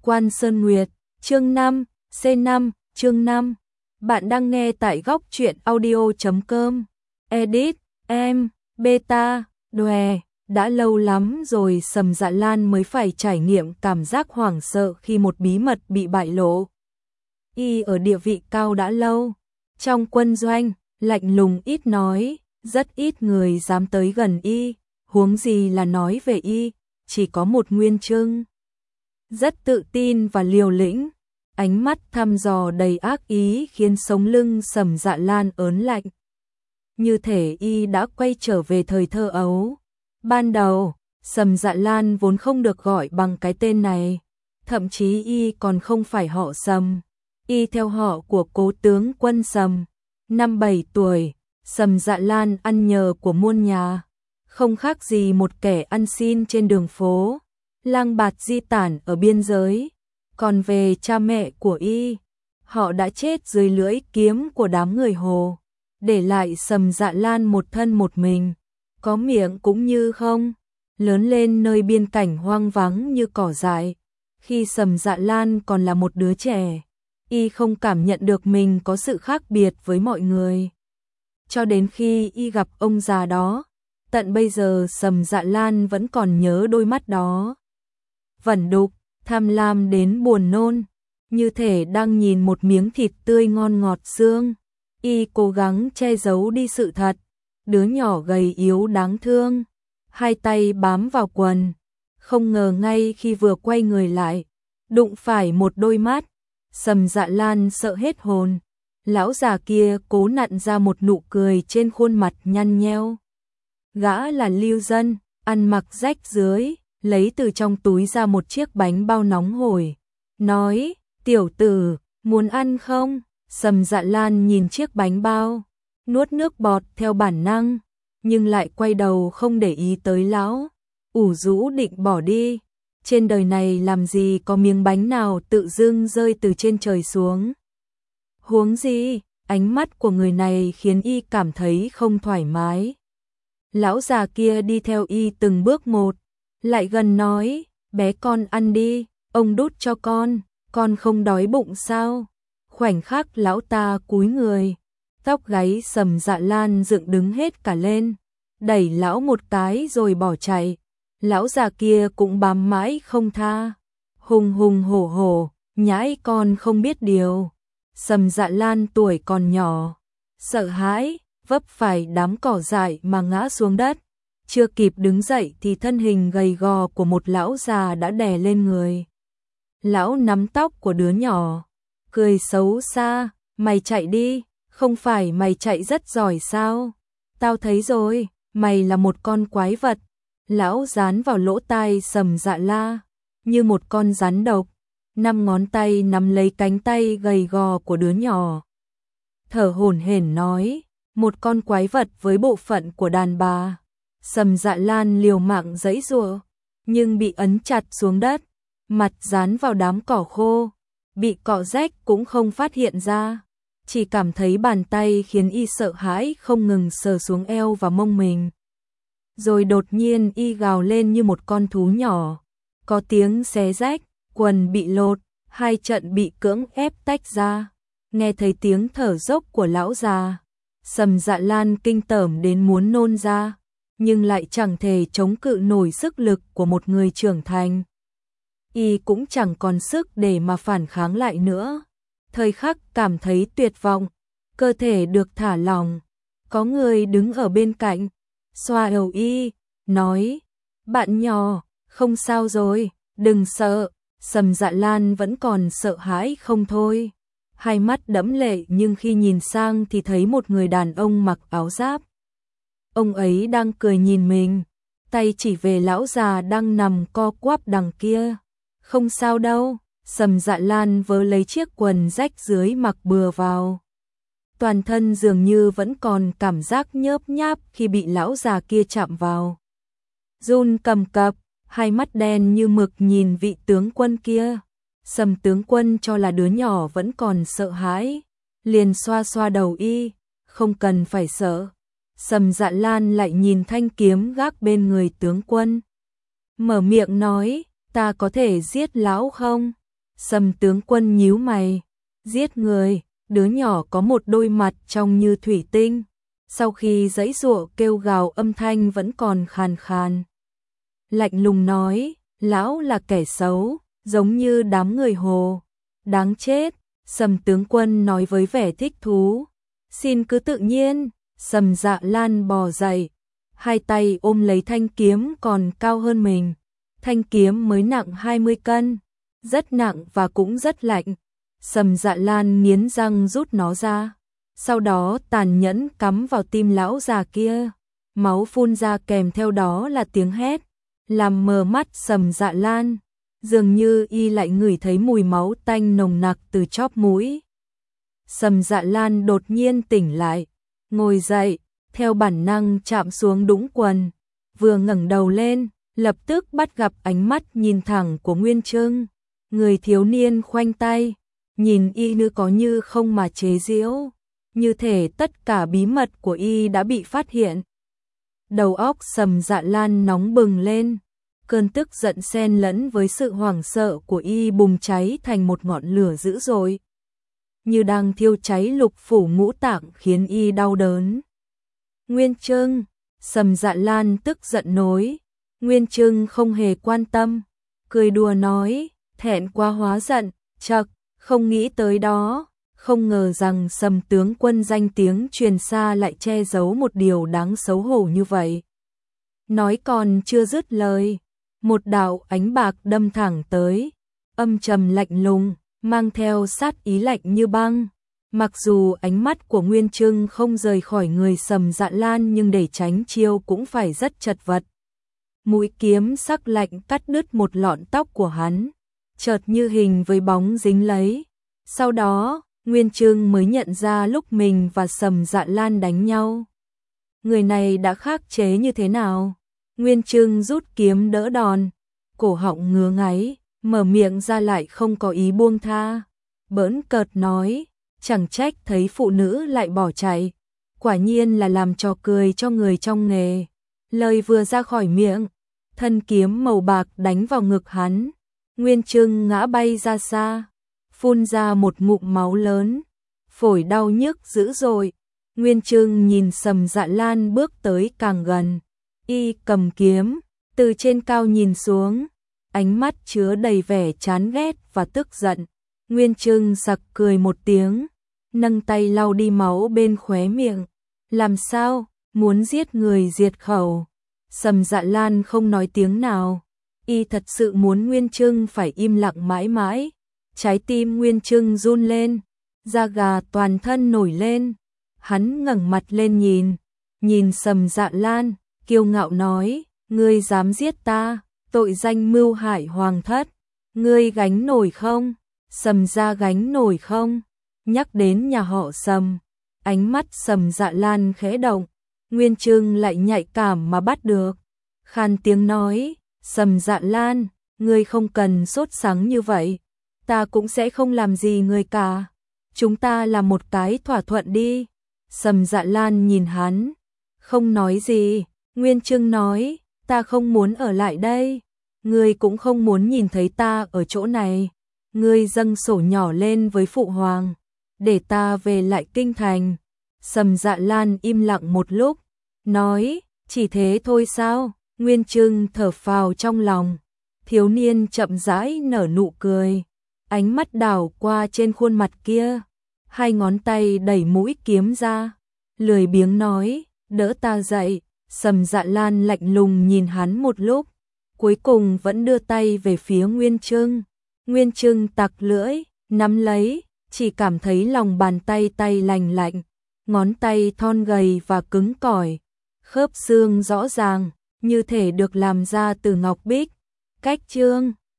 Quan Sơn Nguyệt, chương 5, C5, chương 5. Bạn đang nghe tại góc truyện audio.com. Edit, em, beta, đòe. Đã lâu lắm rồi Sầm Dạ Lan mới phải trải nghiệm cảm giác hoảng sợ khi một bí mật bị bại lộ. Y ở địa vị cao đã lâu. Trong quân doanh, lạnh lùng ít nói, rất ít người dám tới gần Y, huống gì là nói về Y, chỉ có một Nguyên Trưng. Rất tự tin và liều lĩnh, ánh mắt thăm dò đầy ác ý khiến sống lưng Sầm Dạ Lan ớn lạnh. Như thể Y đã quay trở về thời thơ ấu. Ban đầu, Sầm Dạ Lan vốn không được gọi bằng cái tên này, thậm chí Y còn không phải họ Sầm. Y theo họ của cố tướng quân Sầm. Năm 7 tuổi, Sầm Dạ Lan ăn nhờ của muôn nhà, không khác gì một kẻ ăn xin trên đường phố, lang bạt di tản ở biên giới. Còn về cha mẹ của Y, họ đã chết dưới lưỡi kiếm của đám người Hồ, để lại Sầm Dạ Lan một thân một mình, có miệng cũng như không, lớn lên nơi biên cảnh hoang vắng như cỏ dại. Khi Sầm Dạ Lan còn là một đứa trẻ, Y không cảm nhận được mình có sự khác biệt với mọi người. Cho đến khi Y gặp ông già đó, tận bây giờ Sầm Dạ Lan vẫn còn nhớ đôi mắt đó. Vẩn đục, tham lam đến buồn nôn, như thể đang nhìn một miếng thịt tươi ngon ngọt xương. Y cố gắng che giấu đi sự thật, đứa nhỏ gầy yếu đáng thương, hai tay bám vào quần. Không ngờ ngay khi vừa quay người lại, đụng phải một đôi mắt, Sầm Dạ Lan sợ hết hồn. Lão già kia cố nặn ra một nụ cười trên khuôn mặt nhăn nheo. Gã là lưu dân, ăn mặc rách rưới, lấy từ trong túi ra một chiếc bánh bao nóng hổi, nói: "Tiểu tử, muốn ăn không?" Sầm Dạ Lan nhìn chiếc bánh bao, nuốt nước bọt theo bản năng, nhưng lại quay đầu không để ý tới lão, ủ rũ định bỏ đi. Trên đời này làm gì có miếng bánh nào tự dưng rơi từ trên trời xuống. Huống gì, ánh mắt của người này khiến Y cảm thấy không thoải mái. Lão già kia đi theo Y từng bước một, lại gần nói: "Bé con ăn đi, ông đút cho con không đói bụng sao?" Khoảnh khắc lão ta cúi người, tóc gáy Sầm Dạ Lan dựng đứng hết cả lên, đẩy lão một cái rồi bỏ chạy. Lão già kia cũng bám mãi không tha, hùng hùng hổ hổ, nhãi con không biết điều. Sầm Dạ Lan tuổi còn nhỏ, sợ hãi, vấp phải đám cỏ dại mà ngã xuống đất. Chưa kịp đứng dậy thì thân hình gầy gò của một lão già đã đè lên người. Lão nắm tóc của đứa nhỏ, cười xấu xa: "Mày chạy đi, không phải mày chạy rất giỏi sao? Tao thấy rồi, mày là một con quái vật." Lão dán vào lỗ tai Sầm Dạ La như một con rắn độc, 5 ngón tay nắm lấy cánh tay gầy gò của đứa nhỏ, thở hổn hển nói: "Một con quái vật với bộ phận của đàn bà." Sầm Dạ Lan liều mạng giãy giụa, nhưng bị ấn chặt xuống đất, mặt dán vào đám cỏ khô, bị cọ rách cũng không phát hiện ra, chỉ cảm thấy bàn tay khiến Y sợ hãi không ngừng sờ xuống eo và mông mình. Rồi đột nhiên Y gào lên như một con thú nhỏ, có tiếng xé rách, quần bị lột, hai trận bị cưỡng ép tách ra. Nghe thấy tiếng thở dốc của lão già, Sầm Dạ Lan kinh tởm đến muốn nôn ra, nhưng lại chẳng thể chống cự nổi sức lực của một người trưởng thành. Y cũng chẳng còn sức để mà phản kháng lại nữa. Thời khắc cảm thấy tuyệt vọng, cơ thể được thả lỏng, có người đứng ở bên cạnh, xoa đầu Y, nói: "Bạn nhỏ, không sao rồi, đừng sợ." Sầm Dạ Lan vẫn còn sợ hãi không thôi, hai mắt đẫm lệ, nhưng khi nhìn sang thì thấy một người đàn ông mặc áo giáp. Ông ấy đang cười nhìn mình, tay chỉ về lão già đang nằm co quắp đằng kia. "Không sao đâu." Sầm Dạ Lan vớ lấy chiếc quần rách dưới mặc bừa vào. Toàn thân dường như vẫn còn cảm giác nhớp nháp khi bị lão già kia chạm vào. Run cầm cập, hai mắt đen như mực nhìn vị tướng quân kia. Sầm tướng quân cho là đứa nhỏ vẫn còn sợ hãi, liền xoa xoa đầu Y: "Không cần phải sợ." Sầm Dạ Lan lại nhìn thanh kiếm gác bên người tướng quân, mở miệng nói: "Ta có thể giết lão không?" Sầm tướng quân nhíu mày, giết người, đứa nhỏ có một đôi mặt trông như thủy tinh, sau khi giãy giụa kêu gào âm thanh vẫn còn khàn khàn. Lạnh lùng nói, lão là kẻ xấu, giống như đám người Hồ, đáng chết. Sầm tướng quân nói với vẻ thích thú, xin cứ tự nhiên. Sầm Dạ Lan bò dậy, hai tay ôm lấy thanh kiếm còn cao hơn mình. Thanh kiếm mới nặng 20 cân, rất nặng và cũng rất lạnh. Sầm Dạ Lan nghiến răng rút nó ra, sau đó tàn nhẫn cắm vào tim lão già kia. Máu phun ra kèm theo đó là tiếng hét, làm mờ mắt Sầm Dạ Lan. Dường như y lại ngửi thấy mùi máu tanh nồng nặc từ chóp mũi. Sầm Dạ Lan đột nhiên tỉnh lại, ngồi dậy, theo bản năng chạm xuống đũng quần, vừa ngẩng đầu lên, lập tức bắt gặp ánh mắt nhìn thẳng của Nguyên Trưng. Người thiếu niên khoanh tay, nhìn y như có như không mà chế giễu, như thể tất cả bí mật của y đã bị phát hiện. Đầu óc Sầm Dạ Lan nóng bừng lên, cơn tức giận xen lẫn với sự hoảng sợ của y bùng cháy thành một ngọn lửa dữ dội, như đang thiêu cháy lục phủ ngũ tạng khiến y đau đớn. Nguyên Trưng, Sầm Dạ Lan tức giận nói. Nguyên Trưng không hề quan tâm, cười đùa nói, thẹn quá hóa giận, chậc, không nghĩ tới đó, không ngờ rằng Sầm tướng quân danh tiếng truyền xa lại che giấu một điều đáng xấu hổ như vậy. Nói còn chưa dứt lời, một đạo ánh bạc đâm thẳng tới, âm trầm lạnh lùng, mang theo sát ý lạnh như băng. Mặc dù ánh mắt của Nguyên Trưng không rời khỏi người Sầm Dạ Lan nhưng để tránh chiêu cũng phải rất chật vật. Mũi kiếm sắc lạnh cắt đứt một lọn tóc của hắn, chợt như hình với bóng dính lấy. Sau đó, Nguyên Trưng mới nhận ra lúc mình và Sầm Dạ Lan đánh nhau, người này đã khắc chế như thế nào. Nguyên Trưng rút kiếm đỡ đòn, cổ họng ngứa ngáy, mở miệng ra lại không có ý buông tha, bỡn cợt nói, chẳng trách thấy phụ nữ lại bỏ chạy, quả nhiên là làm trò cười cho người trong nghề. Lời vừa ra khỏi miệng, thân kiếm màu bạc đánh vào ngực hắn, Nguyên Trưng ngã bay ra xa, phun ra một ngụm máu lớn, phổi đau nhức dữ dội. Nguyên Trưng nhìn Sầm Dạ Lan bước tới càng gần, y cầm kiếm, từ trên cao nhìn xuống, ánh mắt chứa đầy vẻ chán ghét và tức giận. Nguyên Trưng sặc cười một tiếng, nâng tay lau đi máu bên khóe miệng. Làm sao, muốn giết người diệt khẩu? Sầm Dạ Lan không nói tiếng nào, y thật sự muốn Nguyên Trưng phải im lặng mãi mãi. Trái tim Nguyên Trưng run lên, da gà toàn thân nổi lên. Hắn ngẩng mặt lên nhìn Sầm Dạ Lan, kiêu ngạo nói, ngươi dám giết ta, tội danh mưu hại hoàng thất, ngươi gánh nổi không? Sầm gia gánh nổi không? Nhắc đến nhà họ Sầm, ánh mắt Sầm Dạ Lan khẽ động, Nguyên Trưng lại nhạy cảm mà bắt được. Khan tiếng nói, Sầm Dạ Lan, ngươi không cần sốt sắng như vậy, ta cũng sẽ không làm gì ngươi cả. Chúng ta làm một cái thỏa thuận đi. Sầm Dạ Lan nhìn hắn, không nói gì. Nguyên Trưng nói, ta không muốn ở lại đây, ngươi cũng không muốn nhìn thấy ta ở chỗ này. Ngươi dâng sổ nhỏ lên với phụ hoàng, để ta về lại kinh thành. Sầm Dạ Lan im lặng một lúc, nói, chỉ thế thôi sao? Nguyên Trưng thở phào trong lòng, thiếu niên chậm rãi nở nụ cười, ánh mắt đảo qua trên khuôn mặt kia, hai ngón tay đẩy mũi kiếm ra, lười biếng nói, đỡ ta dậy. Sầm Dạ Lan lạnh lùng nhìn hắn một lúc, cuối cùng vẫn đưa tay về phía Nguyên Trưng. Nguyên Trưng tặc lưỡi, nắm lấy, chỉ cảm thấy lòng bàn tay lành lạnh, ngón tay thon gầy và cứng cỏi, khớp xương rõ ràng, như thể được làm ra từ ngọc bích. Cách chương